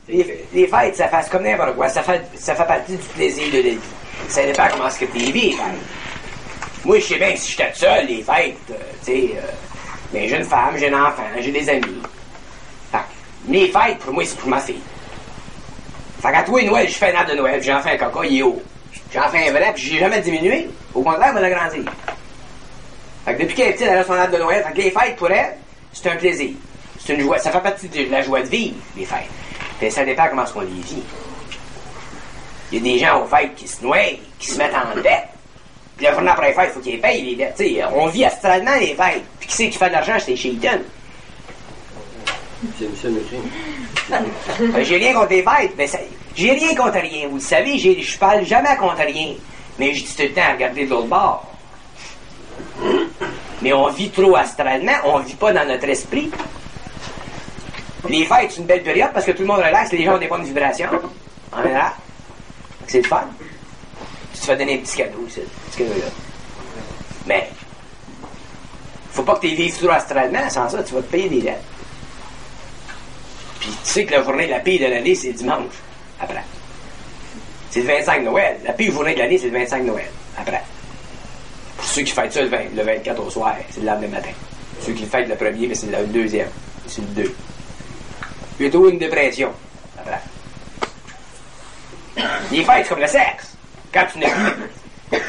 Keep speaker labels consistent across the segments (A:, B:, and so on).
A: Les fêtes, ça fait comme n'importe quoi. Ça fait partie du plaisir de la vie. Ça dépend comment est-ce que tu vis, les fêtes. Moi, je sais bien que si j'étais seul, les fêtes, tu sais, ben, j'ai une femme, j'ai un enfant, j'ai des amis. Fait que, mes fêtes, pour moi, c'est pour ma fille. Fait qu'à tous les Noël, je fais un arbre de Noël, puis j'en fais un coca, il est haut. J'en fais un vrai, puis j'ai jamais diminué. Au contraire, il va l'agrandir. Fait que depuis qu'elle est petite, elle a son arbre de Noël. Fait que les fêtes, pour elle, c'est un plaisir. C'est une joie. Ça fait partie de la joie de vivre, les fêtes. Puis ça dépend comment est-ce qu'on les vit. Il y a des gens aux fêtes qui se noient, qui se mettent en dette. Puis le jour après les fêtes, il faut qu'ils payent les dettes. T'sais, on vit astralement les fêtes. Puis qui c'est qui fait de l'argent, c'est Shayton.
B: C'est ça, monsieur.
A: J'ai rien contre les fêtes. Mais j'ai rien contre rien. Vous le savez, je parle jamais contre rien. Mais je dis tout le temps à regarder de l'autre bord. Mais on vit trop astralement, on vit pas dans notre esprit. Les fêtes, c'est une belle période parce que tout le monde relaxe, les gens ont des bonnes vibrations. En général. C'est le fun. Tu te fais donner un petit cadeau, c'est ce cadeau-là. Mais, faut pas que tu vives trop astralement, sans ça, tu vas te payer des dettes. Puis tu sais que la journée la pire de l'année, c'est dimanche, après. C'est le 25 Noël. La pire journée de l'année, c'est le 25 Noël, après. Pour ceux qui fêtent ça le 24 au soir, c'est le lendemain matin. Ceux qui le fêtent le premier, mais c'est le deuxième. C'est le 2. Il y a toujours une dépression, après. Les fêtes, c'est comme le sexe. Quand tu n'es plus,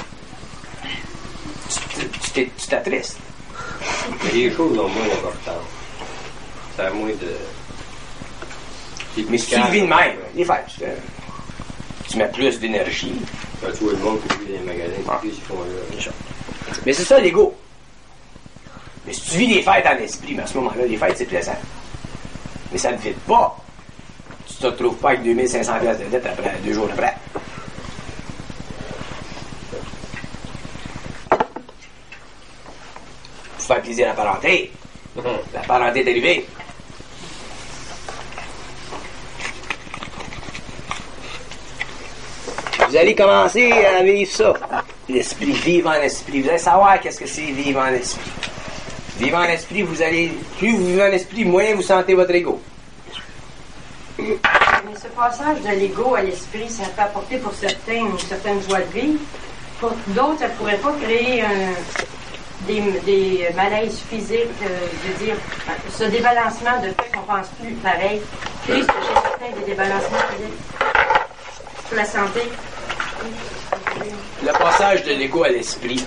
A: tu t'attristes.
B: Mais les choses ont moins d'importance. Ça a moins de...
A: Mais si tu le vis de même, les fêtes, tu mets plus d'énergie.
B: Quand tu vois le monde qui vit dans les magasins, ils font là.
A: Mais c'est ça, l'ego. Mais si tu vis les fêtes en esprit, mais à ce moment-là, les fêtes, c'est plaisant. Mais ça ne vide pas. Tu te retrouves pas avec 2500$ de dette après, 2 jours après. Pour faire plaisir à la parenté. La parenté est arrivée. Vous allez commencer à vivre ça. L'esprit, vivre en esprit. Vous allez savoir qu'est-ce que c'est vivre en esprit. Vivre en esprit, plus vous vivez en esprit, moins vous sentez votre ego.
C: Mais ce passage de l'ego à l'esprit, ça peut apporter pour certains une certaine joie de vivre. Pour d'autres, ça ne pourrait pas créer des malaises physiques, je veux dire, ce débalancement de fait qu'on ne pense plus pareil. Chez certains, des débalancements physiques pour la santé.
A: Le passage de l'ego à l'esprit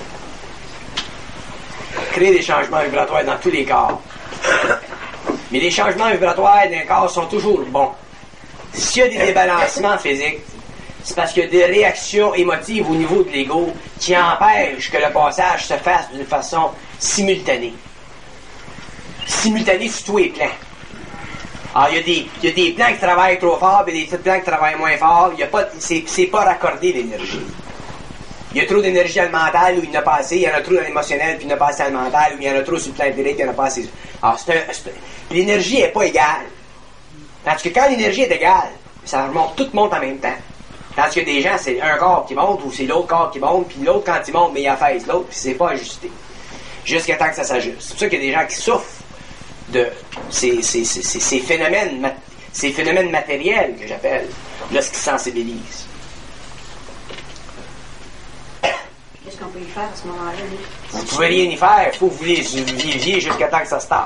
A: crée des changements vibratoires dans tous les corps. Mais les changements vibratoires d'un corps sont toujours bons. S'il y a des débalancements physiques, c'est parce qu'il y a des réactions émotives au niveau de l'ego qui empêchent que le passage se fasse d'une façon simultanée. Simultanée sur tous les plans. Alors, il y a des plans qui travaillent trop fort et des plans qui travaillent moins fort. C'est pas raccordé l'énergie. Il y a trop d'énergie dans le mental où il n'y en a pas assez. Il y en a trop dans l'émotionnel puis il n'y en a pas assez dans le mental. Ou il y en a trop sur le plan direct, il n'y en a pas assez. Alors, l'énergie n'est pas égale. Tandis que quand l'énergie est égale, ça remonte, tout monte en même temps. Tandis que des gens, c'est un corps qui monte ou c'est l'autre corps qui monte, puis l'autre, quand il monte, mais il affaisse l'autre, puis c'est pas ajusté. Jusqu'à temps que ça s'ajuste. C'est pour ça qu'il y a des gens qui souffrent de ces phénomènes matériels que j'appelle, lorsqu'ils sensibilisent.
C: Qu'est-ce qu'on peut y faire à ce moment-là?
A: Vous ne pouvez rien y faire, il faut que vous les viviez jusqu'à temps que ça se tasse.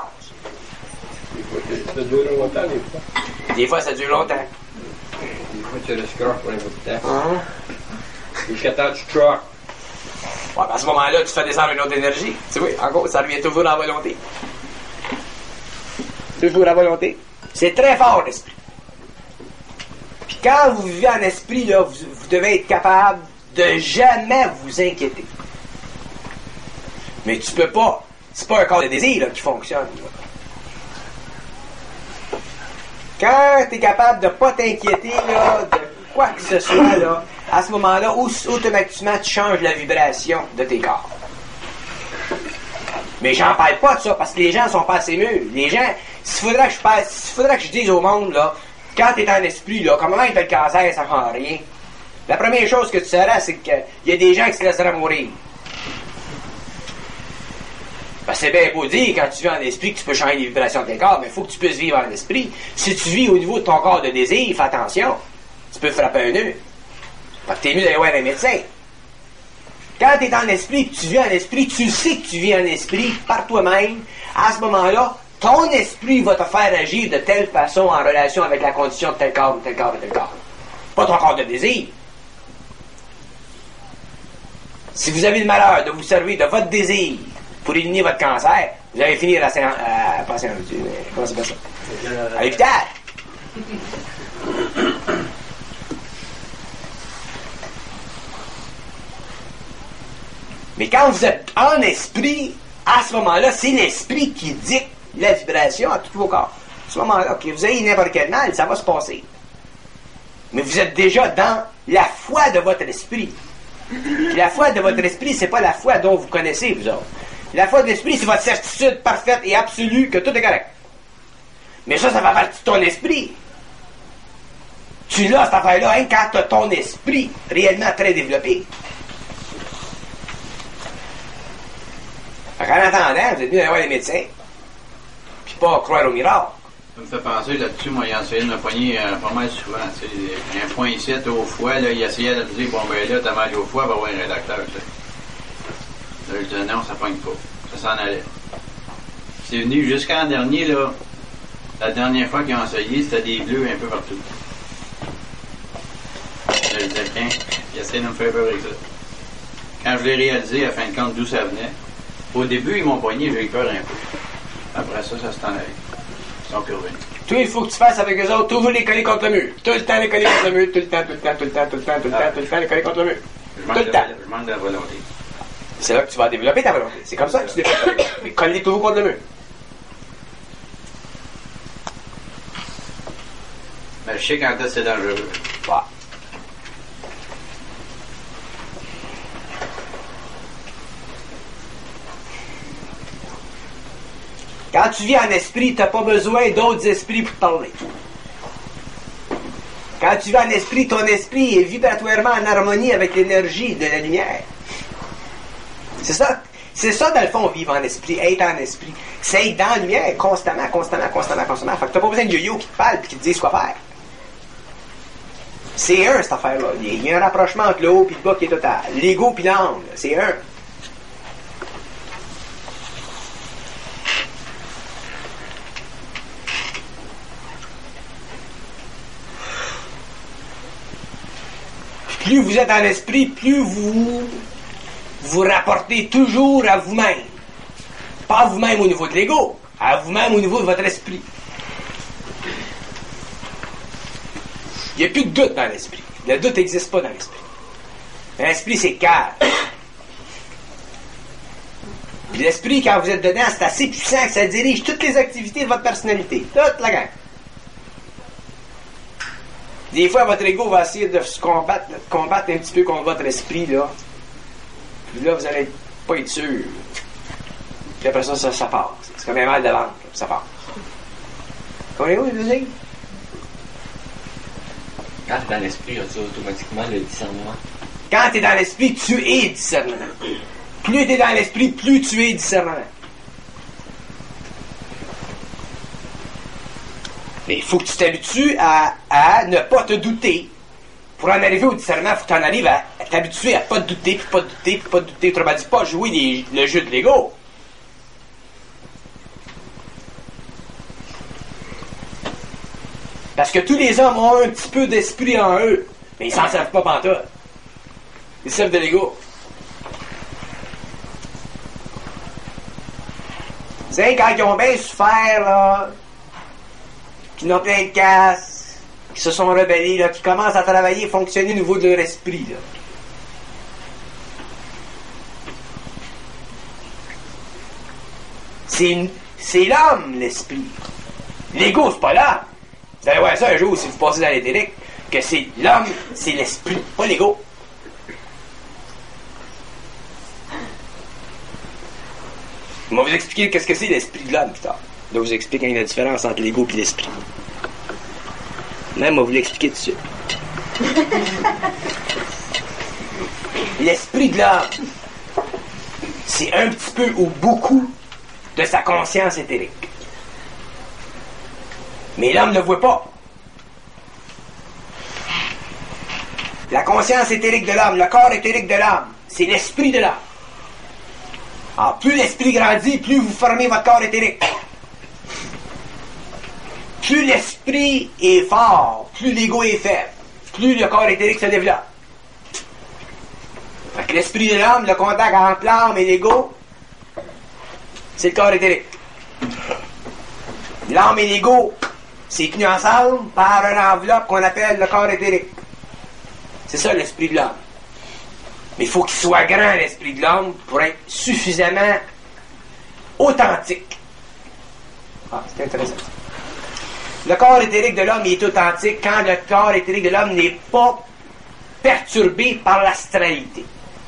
B: Ça dure longtemps, des fois.
A: Des fois, ça dure longtemps.
B: Des fois, tu restes croche pour un bout de temps. Jusqu'à temps, tu croques.
A: Ouais, à ce moment-là, tu fais descendre une autre énergie. Tu vois, encore, ça revient toujours à la volonté. Toujours à la volonté. C'est très fort, l'esprit. Puis quand vous vivez en esprit, là, vous devez être capable de jamais vous inquiéter. Mais tu peux pas. C'est pas un corps de désir là, qui fonctionne. Là. Quand tu es capable de ne pas t'inquiéter là, de quoi que ce soit, là, à ce moment-là, automatiquement, tu changes la vibration de tes corps. Mais j'en parle pas de ça, parce que les gens sont pas assez mûrs. Les gens, s'il faudrait que je dise au monde, là, quand tu es en esprit, là, comment il fait le cancer, ça ne change rien. La première chose que tu sauras, c'est qu'il y a des gens qui se laisseraient mourir. Parce que c'est bien beau dire, quand tu vis en esprit, que tu peux changer les vibrations de tes corps, mais il faut que tu puisses vivre en esprit. Si tu vis au niveau de ton corps de désir, fais attention. Tu peux frapper un nœud. Parce que t'es mieux d'aller voir un médecin. Quand tu es en esprit, que tu vis en esprit, tu sais que tu vis en esprit par toi-même. À ce moment-là, ton esprit va te faire agir de telle façon en relation avec la condition de tel corps, ou tel corps, ou tel corps. Pas ton corps de désir. Si vous avez le malheur de vous servir de votre désir pour éliminer votre cancer, vous allez finir à comment ça s'appelle ça? À l'hôpital. Mais quand vous êtes en esprit, à ce moment-là, c'est l'esprit qui dicte la vibration à tous vos corps. À ce moment-là, que vous ayez n'importe quel mal, ça va se passer. Mais vous êtes déjà dans la foi de votre esprit. Puis la foi de votre esprit, c'est pas la foi dont vous connaissez, vous autres. La foi de l'esprit, c'est votre certitude parfaite et absolue que tout est correct. Mais ça fait partie de ton esprit. Tu l'as, cette affaire-là, hein, quand tu as ton esprit réellement très développé. En attendant, vous êtes mieux d'aller voir les médecins. Puis pas croire au miracle.
D: Ça me fait penser là-dessus, moi, il a essayé de me poigner pas mal souvent. Tu sais, un point ici, au foie, là, il essayait de me dire, bon, ben là, t'as mal au foie, va voir un rédacteur. Tu sais. Là, je disais, non, ça pogne pas. Ça s'en allait. C'est venu jusqu'à l'an dernier, là. La dernière fois qu'ils ont essayé, c'était des bleus un peu partout. Là, je disais, tiens, il essaie de me faire peur avec ça. Quand je l'ai réalisé, à fin de compte, d'où ça venait, au début, ils m'ont poigné, j'ai eu peur un peu. Après ça, ça s'est en allé. Ils sont plus revenus.
A: Tout, il faut que tu fasses avec eux autres, toujours les coller contre le mur. Tout le temps les coller contre le mur, tout le temps, tout le temps, tout le temps, tout le temps, tout le temps, tout le temps les coller contre le mur. Tout le temps.
D: Je manque de la volonté.
A: C'est là que tu vas développer ta volonté. C'est comme ça que tu développes ta volonté. Mais coller toujours contre le mur.
D: Mais je sais quand c'est dangereux.
A: Ouais. Quand tu vis en esprit, tu n'as pas besoin d'autres esprits pour te parler. Quand tu vis en esprit, ton esprit est vibratoirement en harmonie avec l'énergie de la lumière. C'est ça, dans le fond, vivre en esprit, être en esprit. C'est être dans la lumière constamment. Fait que t'as pas besoin de yo-yo qui te parle et qui te dise quoi faire. C'est un, cette affaire-là. Il y a un rapprochement entre le haut et le bas qui est total. L'ego et l'âme, c'est un. Plus vous êtes en esprit, plus vous rapportez toujours à vous-même. Pas à vous-même au niveau de l'ego, à vous-même au niveau de votre esprit. Il n'y a plus de doute dans l'esprit. Le doute n'existe pas dans l'esprit. L'esprit, c'est calme. Puis l'esprit, quand vous êtes dedans, c'est assez puissant que ça dirige toutes les activités de votre personnalité. Toute la gang. Des fois, votre ego va essayer de se combattre un petit peu contre votre esprit, là. Puis là, vous n'allez pas être sûr. Puis après ça passe. C'est comme un mal de ventre, ça passe. Comprenez-vous, les deux?
E: Quand tu es dans l'esprit, as-tu automatiquement le discernement?
A: Quand tu es dans l'esprit, tu es discernement. Plus tu es dans l'esprit, plus tu es discernement. Mais il faut que tu t'habitues à ne pas te douter. Pour en arriver au discernement, il faut que tu en arrives à t'habituer à pas te douter, puis pas te douter, puis pas te douter. Autrement dit, pas jouer le jeu de l'ego. Parce que tous les hommes ont un petit peu d'esprit en eux, mais ils s'en servent pas pantoute. Ils servent de l'ego. C'est quand ils ont bien souffert, là, qui n'ont plein de casse, qui se sont rebellés, là, qui commencent à travailler et fonctionner au niveau de leur esprit. Là. C'est l'homme, l'esprit. L'ego, c'est pas l'homme. Vous allez voir ça un jour si vous passez dans l'éthérique, que c'est l'homme, c'est l'esprit, pas l'ego. Je vais vous expliquer qu'est-ce que c'est l'esprit de l'homme plus tard. Je vais vous expliquer la différence entre l'ego et l'esprit. Même, je vais vous l'expliquer tout de suite. L'esprit de l'homme, c'est un petit peu ou beaucoup de sa conscience éthérique. Mais l'homme ne voit pas. La conscience éthérique de l'homme, le corps éthérique de l'homme, c'est l'esprit de l'homme. Alors, plus l'esprit grandit, plus vous formez votre corps éthérique. Plus l'esprit est fort, plus l'ego est faible, plus le corps éthérique se développe. Fait que l'esprit de l'homme, le contact entre l'âme et l'ego, c'est le corps éthérique. L'âme et l'ego, c'est tenu ensemble par une enveloppe qu'on appelle le corps éthérique. C'est ça l'esprit de l'homme. Mais il faut qu'il soit grand, l'esprit de l'homme, pour être suffisamment authentique. Ah, c'est intéressant. Le corps éthérique de l'homme est authentique quand le corps éthérique de l'homme n'est pas perturbé par l'astralité.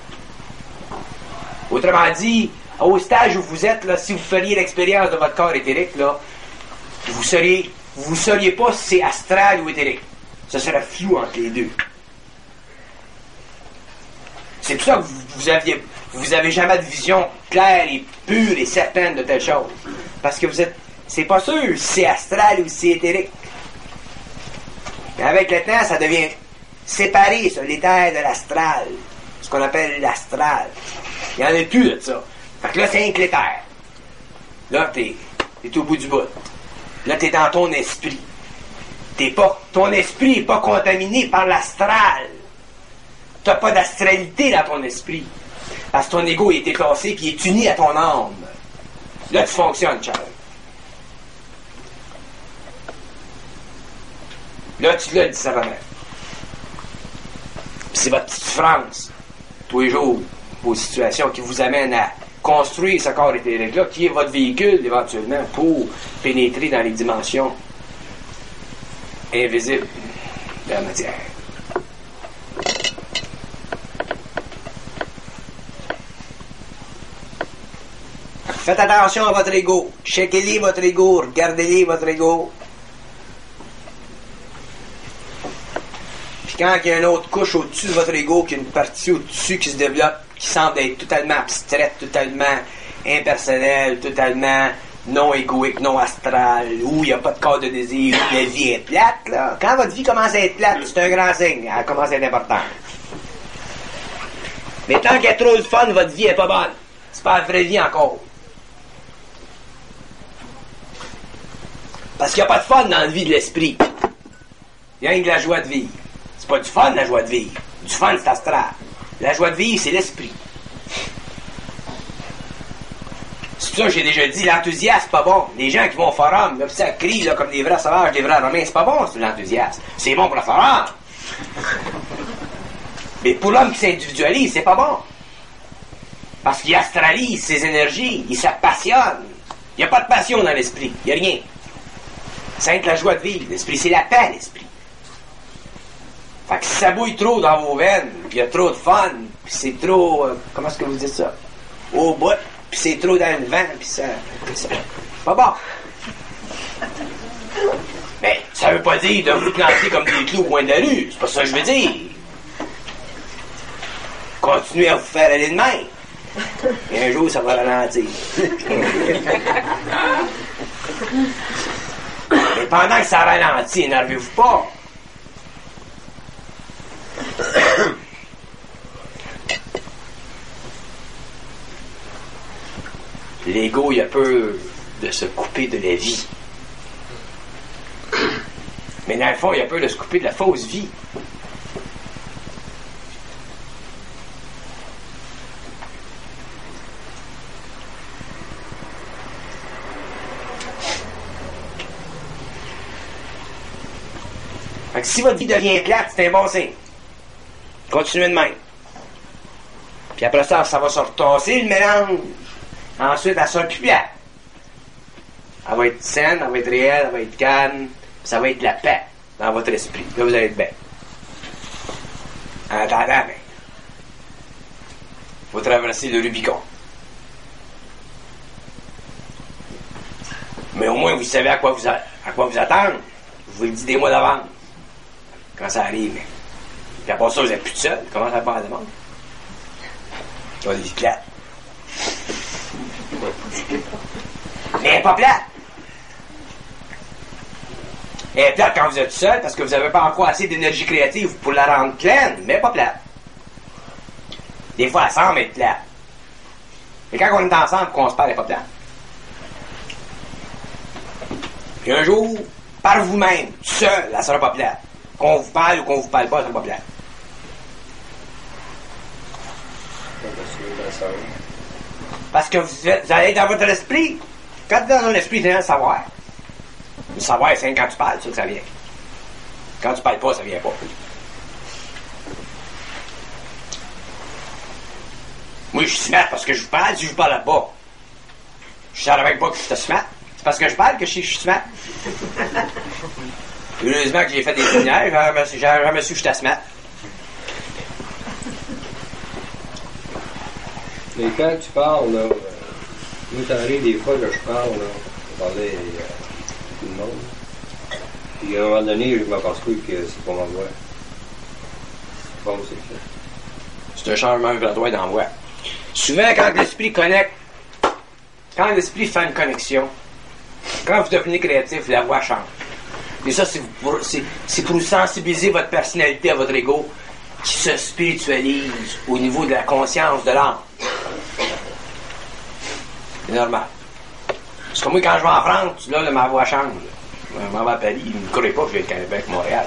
A: Autrement dit, au stade où vous êtes, là, si vous feriez l'expérience de votre corps éthérique, là, vous sauriez pas si c'est astral ou éthérique. Ça serait flou entre les deux. C'est pour ça que vous avez jamais de vision claire et pure et certaine de telle chose. Parce que c'est pas sûr si c'est astral ou si c'est éthérique. Mais avec le temps, ça devient séparé, ça, l'éther de l'astral. Ce qu'on appelle l'astral. Il n'y en a plus de ça. Fait que là, c'est un que l'éther. Là, t'es au bout du bout. Là, t'es dans ton esprit. Ton esprit n'est pas contaminé par l'astral. T'as pas d'astralité dans ton esprit. Parce que ton ego est déplacé et il est uni à ton âme. Là, tu fonctionnes, Charles. Là, tu l'as le discernement. C'est votre petite France, tous les jours, vos situations qui vous amènent à construire ce corps éthérique-là, qui est votre véhicule, éventuellement, pour pénétrer dans les dimensions invisibles de la matière. Faites attention à votre ego. Checkez-les votre ego. Regardez-les votre ego. Puis quand il y a une autre couche au-dessus de votre ego, qu'il y a une partie au-dessus qui se développe, qui semble être totalement abstraite, totalement impersonnelle, totalement non égoïque, non astrale, où il n'y a pas de corps de désir, où la vie est plate, là. Quand votre vie commence à être plate, c'est un grand signe. Elle commence à être importante. Mais tant qu'il y a trop de fun, votre vie n'est pas bonne. C'est pas la vraie vie encore. Parce qu'il n'y a pas de fun dans la vie de l'esprit. Il y a rien que de la joie de vivre. C'est pas du fun, la joie de vivre. Du fun, c'est astral. La joie de vivre, c'est l'esprit. C'est pour ça que j'ai déjà dit, l'enthousiasme, c'est pas bon. Les gens qui vont au forum, là, ça crie là, comme des vrais sauvages, des vrais romains, c'est pas bon, c'est l'enthousiasme. C'est bon pour le forum. Mais pour l'homme qui s'individualise, c'est pas bon. Parce qu'il astralise ses énergies, il s'appassionne. Il n'y a pas de passion dans l'esprit, il n'y a rien. C'est la joie de vivre. L'esprit, c'est la paix, l'esprit. Fait que si ça bouille trop dans vos veines, puis il y a trop de fun, puis c'est trop... comment est-ce que vous dites ça? Au bout, puis c'est trop dans le vent, puis ça... pas bon. Mais ça veut pas dire de vous planter comme des clous au coin de la rue. C'est pas ça que je veux dire. Continuez à vous faire aller de même. Et un jour, ça va ralentir. Mais pendant que ça ralentit, énervez-vous pas. L'ego, il a peur de se couper de la vie. Mais dans le fond, il a peur de se couper de la fausse vie. Fait que si votre vie devient plate, c'est un bon signe. Continuez de même. Puis après ça, ça va se retasser le mélange. Ensuite, elle sera plus plate. Elle va être saine, elle va être réelle, elle va être calme. Ça va être la paix dans votre esprit. Là, vous allez être bien. En attendant, ben, faut traverser le Rubicon. Mais au moins, vous savez à quoi vous attendre. Je vous le dis des mois d'avance. Quand ça arrive. Puis après ça, vous n'êtes plus tout seul. Comment ça part à la demande? Ça va des éclats. Mais elle n'est pas plate. Elle est plate quand vous êtes seul parce que vous n'avez pas encore assez d'énergie créative pour la rendre pleine, mais elle n'est pas plate. Des fois, elle semble être plate. Mais quand on est ensemble et qu'on se parle, elle n'est pas plate. Puis un jour, par vous-même, seul, elle ne sera pas plate. Qu'on vous parle ou qu'on vous parle pas, elle ne sera pas plate. Parce que vous allez dans votre esprit. Quand tu es dans ton esprit, tu es dans le savoir. Le savoir, c'est quand tu parles, c'est ça que ça vient. Quand tu parles pas, ça vient pas. Moi, je suis smart parce que je vous parle, si je vous parle pas. Je savais même pas que j'étais smart. C'est parce que je parle que je suis smart. Heureusement que j'ai fait des séminaires, j'ai jamais su que j'étais smart.
B: Mais quand tu parles, là, moi, t'arrive des fois que je parle, là, je parlais à tout le monde. Puis à un moment donné, je m'aperçois que c'est pas ma voix. Bon, c'est ça.
A: C'est un changement graduel dans la voix. Souvent, quand l'esprit connecte, quand l'esprit fait une connexion, quand vous devenez créatif, la voix change. Et ça, c'est pour sensibiliser votre personnalité à votre ego qui se spiritualise au niveau de la conscience de l'âme. C'est normal. Parce que moi, quand je vais en France, là, ma voix change. Je m'en vais à Paris, il ne me croit pas que je vais être Québec, Montréal.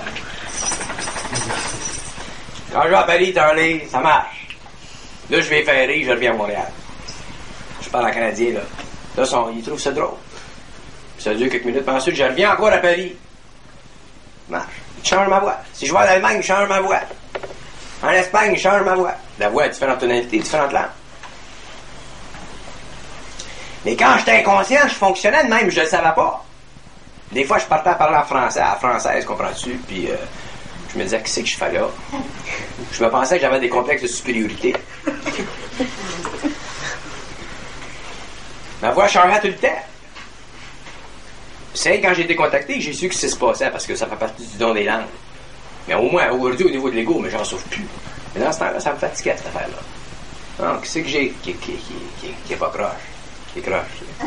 A: Quand je vais à Paris, ça marche. Là, je vais faire rire, je reviens à Montréal. Je parle en canadien, là. Là, ils trouvent ça drôle. Puis ça dure quelques minutes. Puis ensuite, je reviens encore à Paris. Ça marche. Je change ma voix. Si je vais en Allemagne, je change ma voix. En Espagne, je change ma voix. La voix a différentes tonalités, différentes langues. Mais quand j'étais inconscient, je fonctionnais de même, je ne le savais pas. Des fois, je partais à parler en français, à la française, comprends-tu? Puis je me disais, qu'est-ce que je fais là? Je me pensais que j'avais des complexes de supériorité. Ma voix changeait tout le temps. C'est quand j'ai été contacté que j'ai su que c'est ce qui se passait, parce que ça fait partie du don des langues. Mais au moins, aujourd'hui, au niveau de l'ego, mais j'en souffre plus. Mais dans ce temps-là, ça me fatiguait, cette affaire-là. Donc, qu'est-ce que j'ai qui est pas croche? Qui est croche.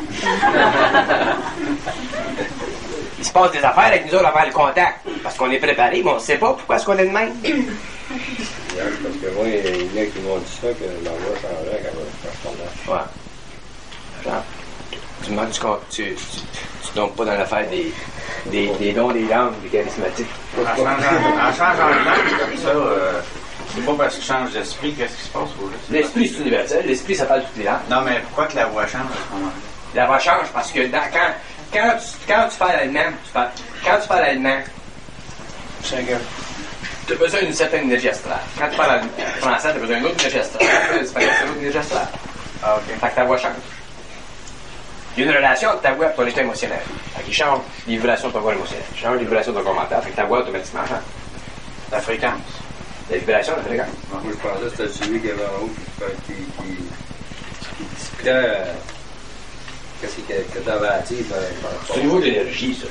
A: Il se passe des affaires avec nous autres avant le contact. Parce qu'on est préparé, mais on ne sait pas pourquoi est-ce qu'on est de même.
B: Parce que moi, il y en a qui m'ont dit ça, que ma voix changeait quand je parlais.
A: Ouais. Genre, du moment que tu tombes pas dans l'affaire des dons, des langues, des charismatiques.
D: En changeant de langue comme ça, c'est pas parce que tu changes d'esprit, qu'est-ce qui se passe au juste?
A: L'esprit, c'est universel. L'esprit, ça parle toutes les langues.
D: Non, mais pourquoi que la voix change à ce moment-là?
A: La voix change parce que quand tu parles allemand, quand tu parles allemand, tu as besoin d'une certaine énergie astrale. Quand tu parles français, tu as besoin d'une autre énergie astrale. C'est pas une autre énergie astrale.
D: Ah, OK.
A: Fait que ta voix change. Il y a une relation entre ta voix et ton état émotionnel. Fait qu'il change les vibrations de ton corps émotionnel. Il change les vibrations de ton corps mental. Fait que ta voix automatiquement change.
D: La fréquence.
A: La vibration, la fréquence.
B: Moi, je pensais que c'était celui qui avait en haut qui discutait qu'est-ce que tu avais à dire.
A: C'est au niveau de l'énergie, ça.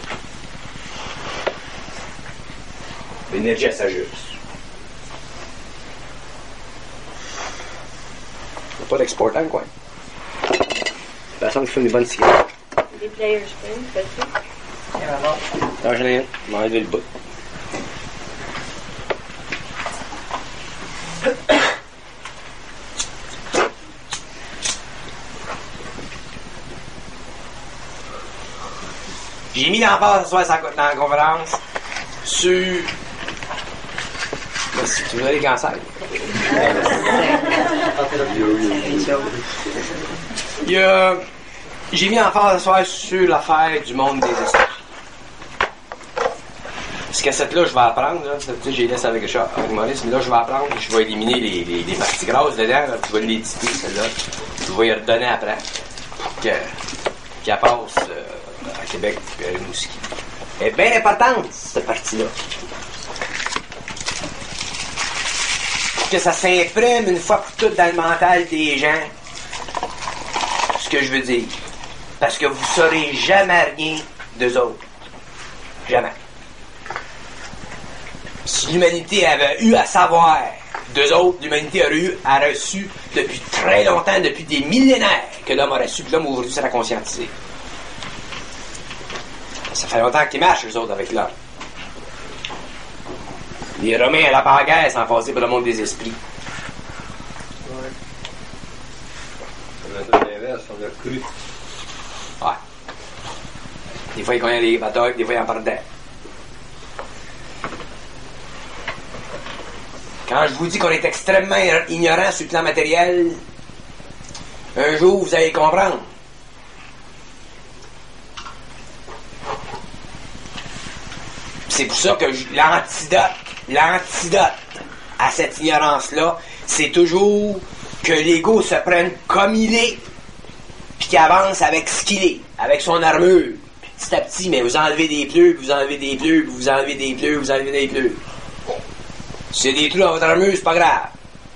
A: L'énergie, elle s'ajuste. Il n'y a pas d'exportant, quoi. Personne qui fait des bonnes cigarettes.
C: Des Players Spring, fais-tu?
A: Non, j'en ai une. Je vais enlever le bout. J'ai mis l'emphase ce soir dans la conférence sur... Si tu veux les cancers. J'ai mis l'emphase ce soir sur l'affaire du monde des esprits. Cette cassette-là, je vais apprendre. Là, j'ai laissé avec Maurice, mais là, je vais apprendre. Je vais éliminer les parties grasses dedans. Là, je vais l'éditer, celle-là. Je vais y redonner après. Pour qu'elle passe à Québec et à Rimouski. Elle est bien importante, cette partie-là. Pour que ça s'imprime une fois pour toutes dans le mental des gens. Ce que je veux dire. Parce que vous ne saurez jamais rien d'eux autres. Jamais. Si l'humanité avait eu à savoir d'eux autres, l'humanité aurait reçu depuis très longtemps, depuis des millénaires, que l'homme aurait su, que l'homme aujourd'hui serait conscientisé. fait longtemps qu'ils marchent, eux autres, avec l'or. Les Romains à la baguette sans passer pour le monde des esprits.
B: Ouais. On a tout l'inverse, on a cru.
A: Ouais. Des fois, ils gagnent les batailles, des fois, ils en perdaient. Quand je vous dis qu'on est extrêmement ignorant sur le plan matériel, un jour, vous allez comprendre. C'est pour ça que l'antidote à cette ignorance-là, c'est toujours que l'ego se prenne comme il est, puis qu'il avance avec ce qu'il est, avec son armure. Puis petit à petit, mais vous enlevez des pleurs, vous enlevez des pleurs, vous enlevez des pleurs, vous enlevez des pleurs. Si c'est des trous dans votre armure, c'est pas grave.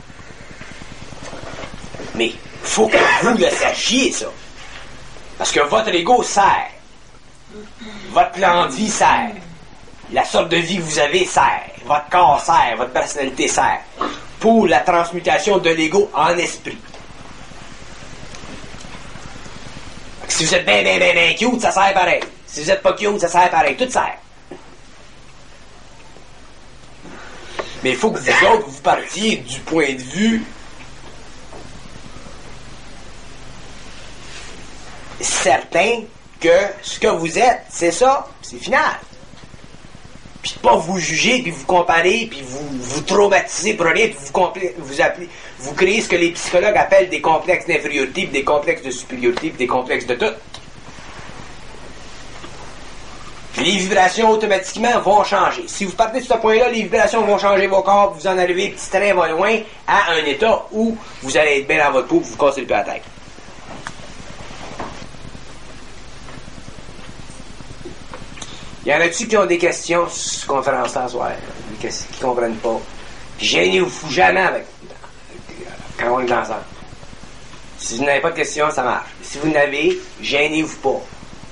A: Mais faut que vous le sachiez, ça. Parce que votre ego sert. Votre plan de vie sert. La sorte de vie que vous avez sert. Votre corps sert. Votre personnalité sert. Pour la transmutation de l'ego en esprit. Si vous êtes bien cute, ça sert pareil. Si vous êtes pas cute, ça sert pareil. Tout sert. Mais il faut que vous autres, vous partiez du point de vue certain que ce que vous êtes, c'est ça, c'est final. Puis de pas vous juger, puis vous comparer, puis vous traumatiser pour rien, puis vous créez ce que les psychologues appellent des complexes d'infériorité, puis des complexes de supériorité, puis des complexes de tout. Les vibrations automatiquement vont changer. Si vous partez de ce point-là, les vibrations vont changer vos corps, vous en arrivez petit train va loin à un état où vous allez être bien dans votre peau, vous cassez le peu à la tête. Il y en a-tu qui ont des questions sur cette conférence-là ce soir? Qui ne comprennent pas? Gênez-vous jamais avec quand on est ensemble. Si vous n'avez pas de questions, ça marche. Si vous n'avez, gênez-vous pas.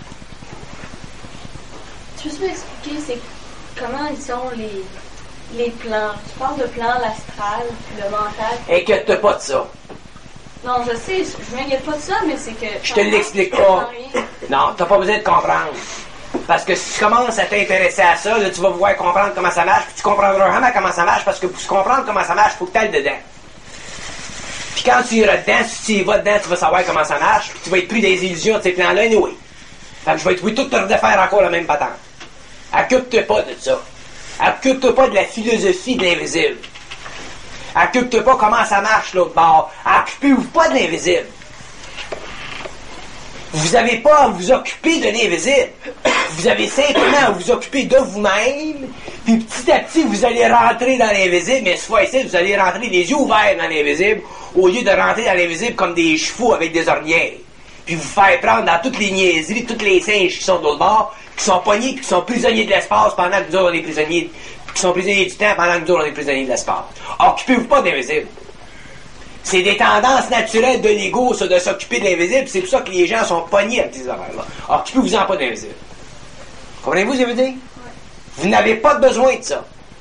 F: Tu peux m'expliquer c'est comment ils sont les plans? Tu parles de plan, l'astral, puis le mental.
A: Inquiète pas de ça.
F: Non, je sais, je m'inquiète pas de ça, mais c'est que...
A: Je te l'explique pas. Non, t'as pas besoin de comprendre. Parce que si tu commences à t'intéresser à ça, là, tu vas pouvoir comprendre comment ça marche, puis tu comprendras vraiment comment ça marche, parce que pour comprendre comment ça marche, il faut que tu ailles dedans. Puis quand tu iras dedans, si tu y vas dedans, tu vas savoir comment ça marche, puis tu vas être pris des illusions de ces plans-là, anyway. Fait que je vais être tout te refaire encore la même patente. Occupe-toi pas de ça. Occupe-toi pas de la philosophie de l'invisible. Occupe-toi pas comment ça marche l'autre bord. Occupez-vous pas de l'invisible. Vous n'avez pas à vous occuper de l'invisible. Vous avez simplement à vous occuper de vous-même, puis petit à petit, vous allez rentrer dans l'invisible, mais cette fois-ci, vous allez rentrer les yeux ouverts dans l'invisible, au lieu de rentrer dans l'invisible comme des chevaux avec des ornières. Puis vous faire prendre dans toutes les niaiseries, tous les singes qui sont de l'autre bord, qui sont pognés, qui sont prisonniers de l'espace pendant que nous autres, on est prisonniers, qui sont prisonniers du temps pendant que nous autres, on est prisonniers de l'espace. Occupez-vous pas de l'invisible. C'est des tendances naturelles de l'ego, ça, de s'occuper de l'invisible. C'est pour ça que les gens sont pognés avec ces affaires-là. Occupez-vous-en pas de l'invisible. Comprenez-vous ce que je veux dire? Ouais. Vous n'avez pas besoin de ça.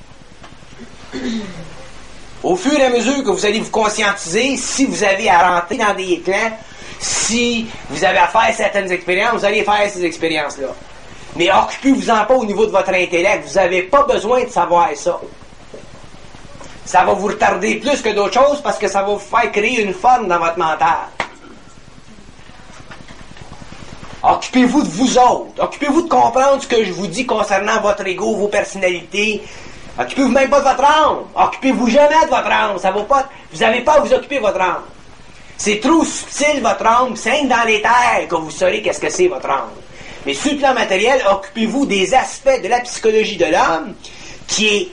A: Au fur et à mesure que vous allez vous conscientiser, si vous avez à rentrer dans des clans, si vous avez à faire certaines expériences, vous allez faire ces expériences-là. Mais occupez-vous-en pas au niveau de votre intellect. Vous n'avez pas besoin de savoir ça. Ça va vous retarder plus que d'autres choses parce que ça va vous faire créer une forme dans votre mental. Occupez-vous de vous autres. Occupez-vous de comprendre ce que je vous dis concernant votre ego, vos personnalités. Occupez-vous même pas de votre âme. Occupez-vous jamais de votre âme. Ça va pas, vous n'avez pas à vous occuper de votre âme. C'est trop subtil votre âme. C'est dans les terres que vous saurez qu'est-ce que c'est votre âme. Mais sur le plan matériel, occupez-vous des aspects de la psychologie de l'homme qui est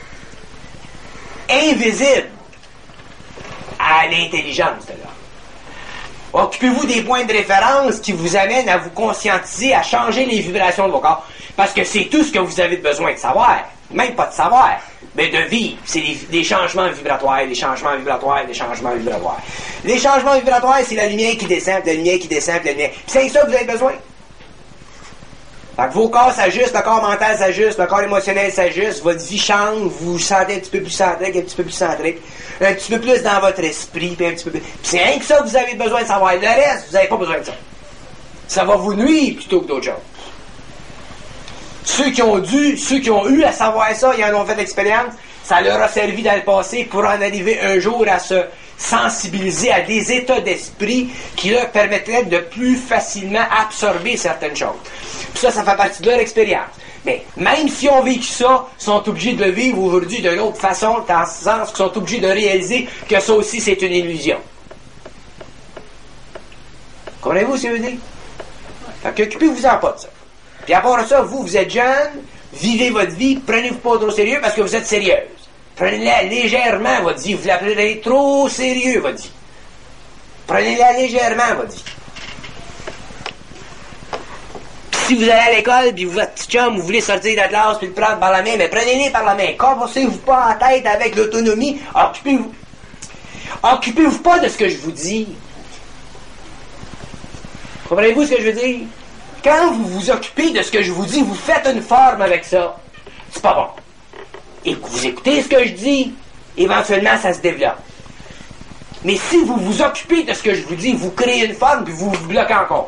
A: invisible à l'intelligence de l'homme. Occupez-vous des points de référence qui vous amènent à vous conscientiser, à changer les vibrations de vos corps. Parce que c'est tout ce que vous avez besoin de savoir. Même pas de savoir, mais de vivre. C'est des changements vibratoires, des changements vibratoires, des changements vibratoires. Les changements vibratoires, c'est la lumière qui descend, la lumière qui descend, la lumière. Puis c'est ça que vous avez besoin. Fait que vos corps s'ajustent, le corps mental s'ajuste, le corps émotionnel s'ajuste, votre vie change, vous vous sentez un petit peu plus centrique, un petit peu plus centrique, un petit peu plus dans votre esprit, puis un petit peu plus... Puis c'est rien que ça que vous avez besoin de savoir. Le reste, vous n'avez pas besoin de ça. Ça va vous nuire plutôt que d'autres choses. Ceux qui ont eu à savoir ça, ils en ont fait l'expérience, ça leur a servi dans le passé pour en arriver un jour à se sensibiliser à des états d'esprit qui leur permettraient de plus facilement absorber certaines choses. Puis ça fait partie de leur expérience. Mais même si on vécu ça, ils sont obligés de le vivre aujourd'hui d'une autre façon, dans le sens qu'ils sont obligés de réaliser que ça aussi c'est une illusion. Comprenez-vous ce que je veux dire? Fait qu'occupez-vous-en pas de ça. Puis à part ça, vous êtes jeune, vivez votre vie, prenez-vous pas trop sérieux parce que vous êtes sérieuse. Prenez-la légèrement, votre vie. Vous la prenez trop sérieux, votre vie. Prenez-la légèrement, votre vie. Puis si vous allez à l'école, puis votre petit chum, vous voulez sortir de la classe, puis le prendre par la main, mais prenez-les par la main. Cassez-vous pas en tête avec l'autonomie. Occupez-vous. Occupez-vous pas de ce que je vous dis. Comprenez-vous ce que je veux dire? Quand vous vous occupez de ce que je vous dis, vous faites une forme avec ça. C'est pas bon. Et vous écoutez ce que je dis, éventuellement ça se développe. Mais si vous vous occupez de ce que je vous dis, vous créez une forme puis vous vous bloquez encore.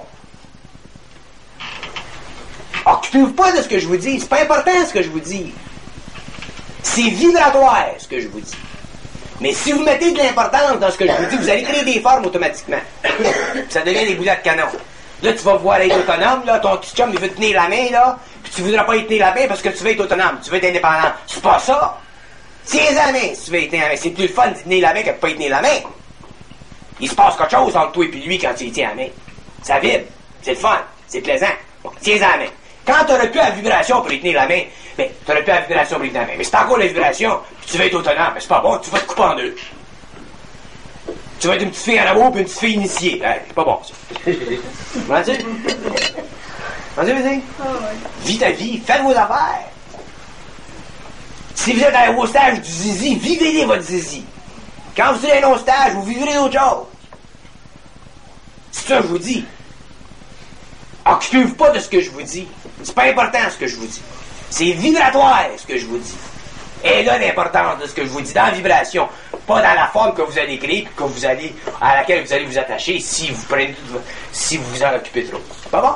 A: Occupez-vous pas de ce que je vous dis, c'est pas important ce que je vous dis. C'est vibratoire ce que je vous dis. Mais si vous mettez de l'importance dans ce que je vous dis, vous allez créer des formes automatiquement. Ça devient des boulets de canon. Là, tu vas voir être autonome, là, ton petit chum, il veut te tenir la main, là, puis tu voudras pas y tenir la main parce que tu veux être autonome, tu veux être indépendant. C'est pas ça! Tiens la main si tu veux y tenir la main. C'est plus le fun de tenir la main que de pas y tenir la main. Il se passe quelque chose entre toi et lui quand tu y tiens la main. Ça vibre, c'est le fun, c'est plaisant. Donc, tiens la main. Quand tu n'auras plus la vibration pour y tenir la main, ben, tu n'auras plus la vibration pour y tenir la main. Mais c'est encore la vibration, puis tu veux être autonome, mais c'est pas bon, tu vas te couper en deux. Tu vas être une petite fille en amour puis une petite fille initiée. Hey, c'est pas bon, ça. Vas-y. Vas-y. Vis ta vie, faites vos affaires. Si vous êtes à un haut stage du zizi, vivez-les votre zizi. Quand vous êtes à un autre stage, vous vivrez d'autres choses. C'est ça que je vous dis. Occupez-vous pas de ce que je vous dis. C'est pas important ce que je vous dis. C'est vibratoire ce que je vous dis. Et là, l'importance de ce que je vous dis dans la vibration, pas dans la forme que vous allez créer, à laquelle vous allez vous attacher si vous vous en occupez trop. C'est pas bon?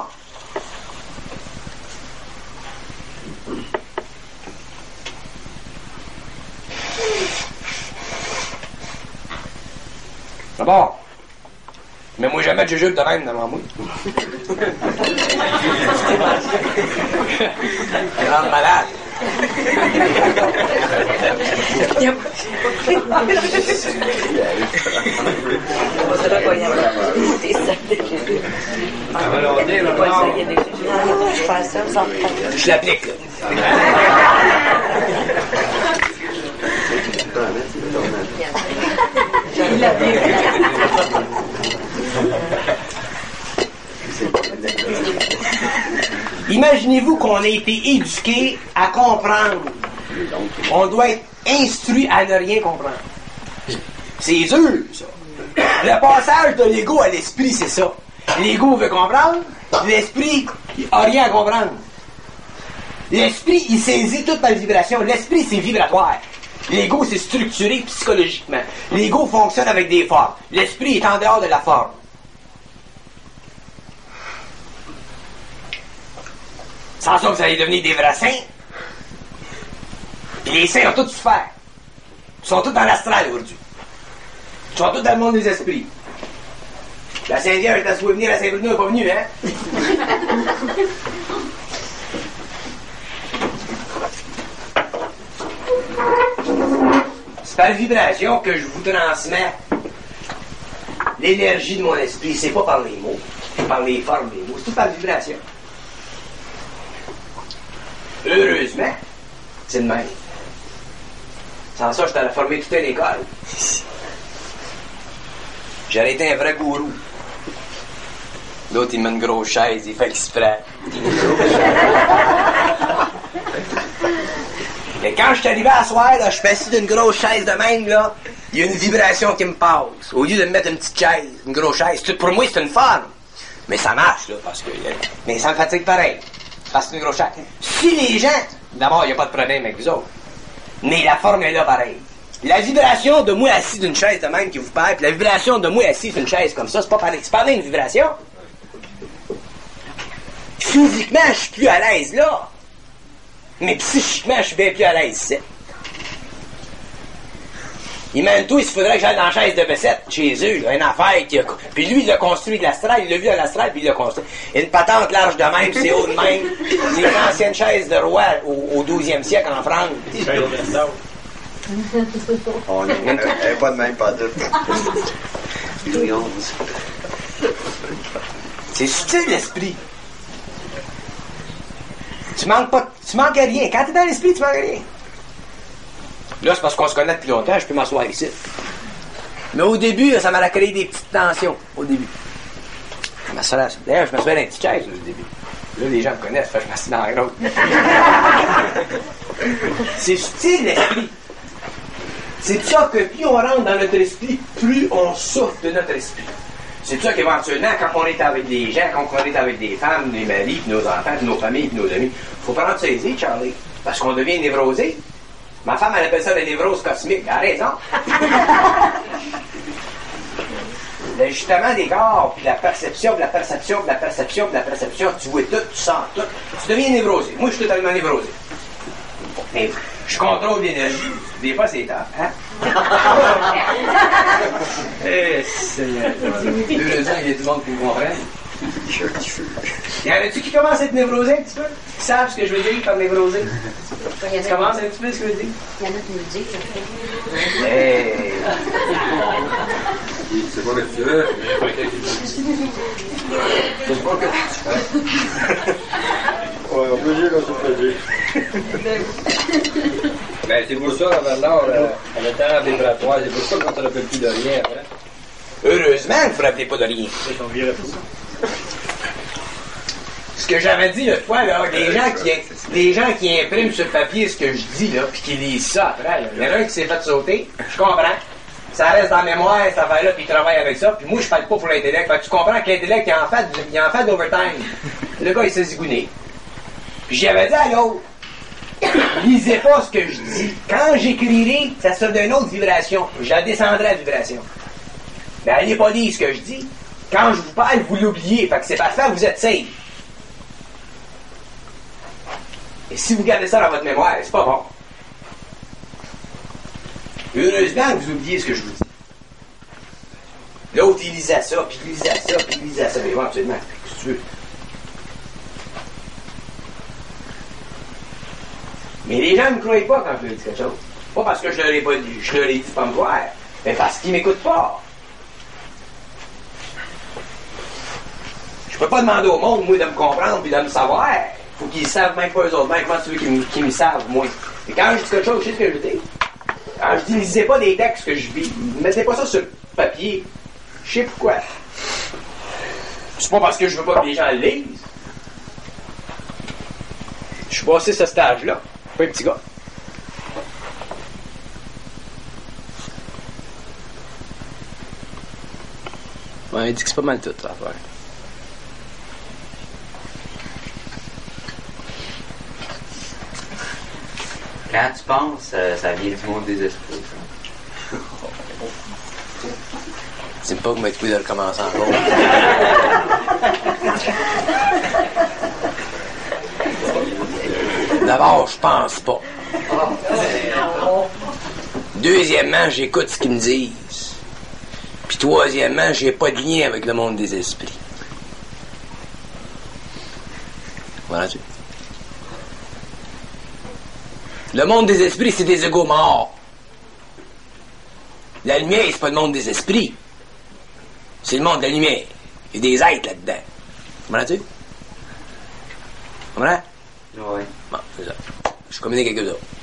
A: C'est bon. Mais moi, jamais de jujube de même devant moi. Grande malade. Je l'applique, là. Imaginez-vous qu'on a été éduqué à comprendre. On doit être instruit à ne rien comprendre. C'est dur, ça. Le passage de l'ego à l'esprit, c'est ça. L'ego veut comprendre, l'esprit n'a rien à comprendre. L'esprit, il saisit toute ma vibration. L'esprit, c'est vibratoire. L'ego, c'est structuré psychologiquement. L'ego fonctionne avec des formes. L'esprit est en dehors de la forme. Sans ça, vous allez devenir des vrais saints. Puis les saints ont tout souffert. Ils sont tous dans l'astral aujourd'hui. Ils sont tous dans le monde des esprits. La Sainte Vierge est à souvenir, la Saint-Bruno n'est pas venue, hein? C'est par vibration que je vous transmets l'énergie de mon esprit. C'est pas par les mots, c'est par les formes des mots. C'est tout par vibration. Heureusement, c'est le même. Sans ça, je t'aurais formé toute une école. J'aurais été un vrai gourou. L'autre, il met une grosse chaise, il fait exprès. Mais quand je suis arrivé à soir, là, je suis assis d'une grosse chaise de même, là, il y a une vibration qui me passe. Au lieu de me mettre une petite chaise, une grosse chaise, pour moi, c'est une forme. Mais ça marche, là, parce que... Mais ça me fatigue pareil. Parce que c'est une grosse chaise. Si les gens... D'abord, il n'y a pas de problème avec vous autres. Mais la forme est là pareil. La vibration de moi assis d'une chaise de même qui vous parle, puis la vibration de moi assis d'une chaise comme ça, c'est pas pareil. C'est pas une vibration. Physiquement, je suis plus à l'aise là. Mais psychiquement, je suis bien plus à l'aise ici. Il m'a tout, il se faudrait que j'aille dans la chaise de Bessette, chez eux, là, une affaire qui a... Puis lui, il a construit de l'astral, il l'a vu à l'astral, puis il l'a construit. Une patente large de même, c'est haut de même. C'est une ancienne chaise de roi au 12e siècle en France.
G: On n'est pas de même, pas de. Louis XI.
A: C'est subtil, l'esprit. Tu manques à rien. Quand t'es dans l'esprit, tu manques à rien. Là, c'est parce qu'on se connaît depuis longtemps, je peux m'asseoir ici. Mais au début, ça m'a créé des petites tensions, au début. D'ailleurs, je m'assois dans une petite chaise, au début. Là, les gens me connaissent, fait que je m'assois dans la grosse. C'est subtil, l'esprit. C'est pour ça que plus on rentre dans notre esprit, plus on souffre de notre esprit. C'est pour ça qu'éventuellement, quand on est avec des gens, quand on est avec des femmes, des maris, puis nos enfants, puis nos familles, puis nos amis, il faut prendre saisir, Charlie. Parce qu'on devient névrosé. Ma femme, elle appelle ça la névrose cosmique. Elle a raison. L'ajustement des corps, puis la perception, puis la perception, puis la perception, puis la perception, tu vois tout, tu sens tout. Tu deviens névrosé. Moi, je suis totalement névrosé. Mais je contrôle l'énergie. Des fois, c'est tard. Hein? Eh, Seigneur. Heureusement, il y a du monde qui me comprenne. Y en a-tu qui commencent à être névrosés un petit peu? Qui savent ce que je veux dire par névrosé? Tu commences un petit peu ce que je veux dire?
C: Il y en a qui me disent.
A: Hey.
B: C'est pas que tu veux.
A: C'est pas que tu fais.
B: Ouais, on peut dire qu'on se peut dire. Ben, c'est pour ça, Bernard, en étant vibratoire, c'est pour ça qu'on ne se rappelle plus de rien après.
A: Heureusement que vous ne vous rappelez pas de rien. Ce que j'avais dit l'autre fois, là, des gens qui impriment sur le papier ce que je dis, là, puis qui lisent ça après, là. Il y en a un qui s'est fait sauter, je comprends. Ça reste dans la mémoire, cette affaire-là, puis il travaille avec ça, puis moi, je parle pas pour l'intellect. Fait que tu comprends que l'intellect, il en fait d'overtime. Le gars, il s'est zigouné. Puis j'y avais dit à l'autre, lisez pas ce que je dis. Quand j'écrirai, ça sera d'une autre vibration. Je la descendrai à la vibration. Mais allez pas lire ce que je dis. Quand je vous parle, vous l'oubliez. Fait que c'est parfait, vous êtes safe. Et si vous gardez ça dans votre mémoire, c'est pas bon. Heureusement que vous oubliez ce que je vous dis. L'autre, il lisait ça, puis il lisait ça, puis il lisait ça. Mais éventuellement, si tu veux. Mais les gens ne me croient pas quand je leur dis quelque chose. Pas parce que je leur ai pas dit, je leur ai dit pas me voir, mais parce qu'ils m'écoutent pas. Je peux pas demander au monde, moi, de me comprendre puis de me savoir. Faut qu'ils savent même pas eux autres. Même comment tu veux qu'ils me savent, moi. Et quand je dis quelque chose, je sais ce que je dis. Quand je dis, lisez pas des textes que je vis, mettez pas ça sur le papier. Je sais pourquoi. C'est pas parce que je veux pas que les gens le lisent. Je suis passé ce stage-là. Pas un petit gars. Ouais, il dit que c'est pas mal tout, l'affaire.
E: Quand tu penses, ça vient du monde des esprits.
A: C'est pas que vous m'êtes de recommencer encore. D'abord, je pense pas. Deuxièmement, j'écoute ce qu'ils me disent. Puis troisièmement, j'ai pas de lien avec le monde des esprits. Voilà. Le monde des esprits, c'est des égos morts. La lumière, c'est pas le monde des esprits. C'est le monde de la lumière. Il y a des êtres là-dedans. Comprends-tu? Comprends?
E: Oui.
A: Bon, c'est ça. Je communique avec eux autres.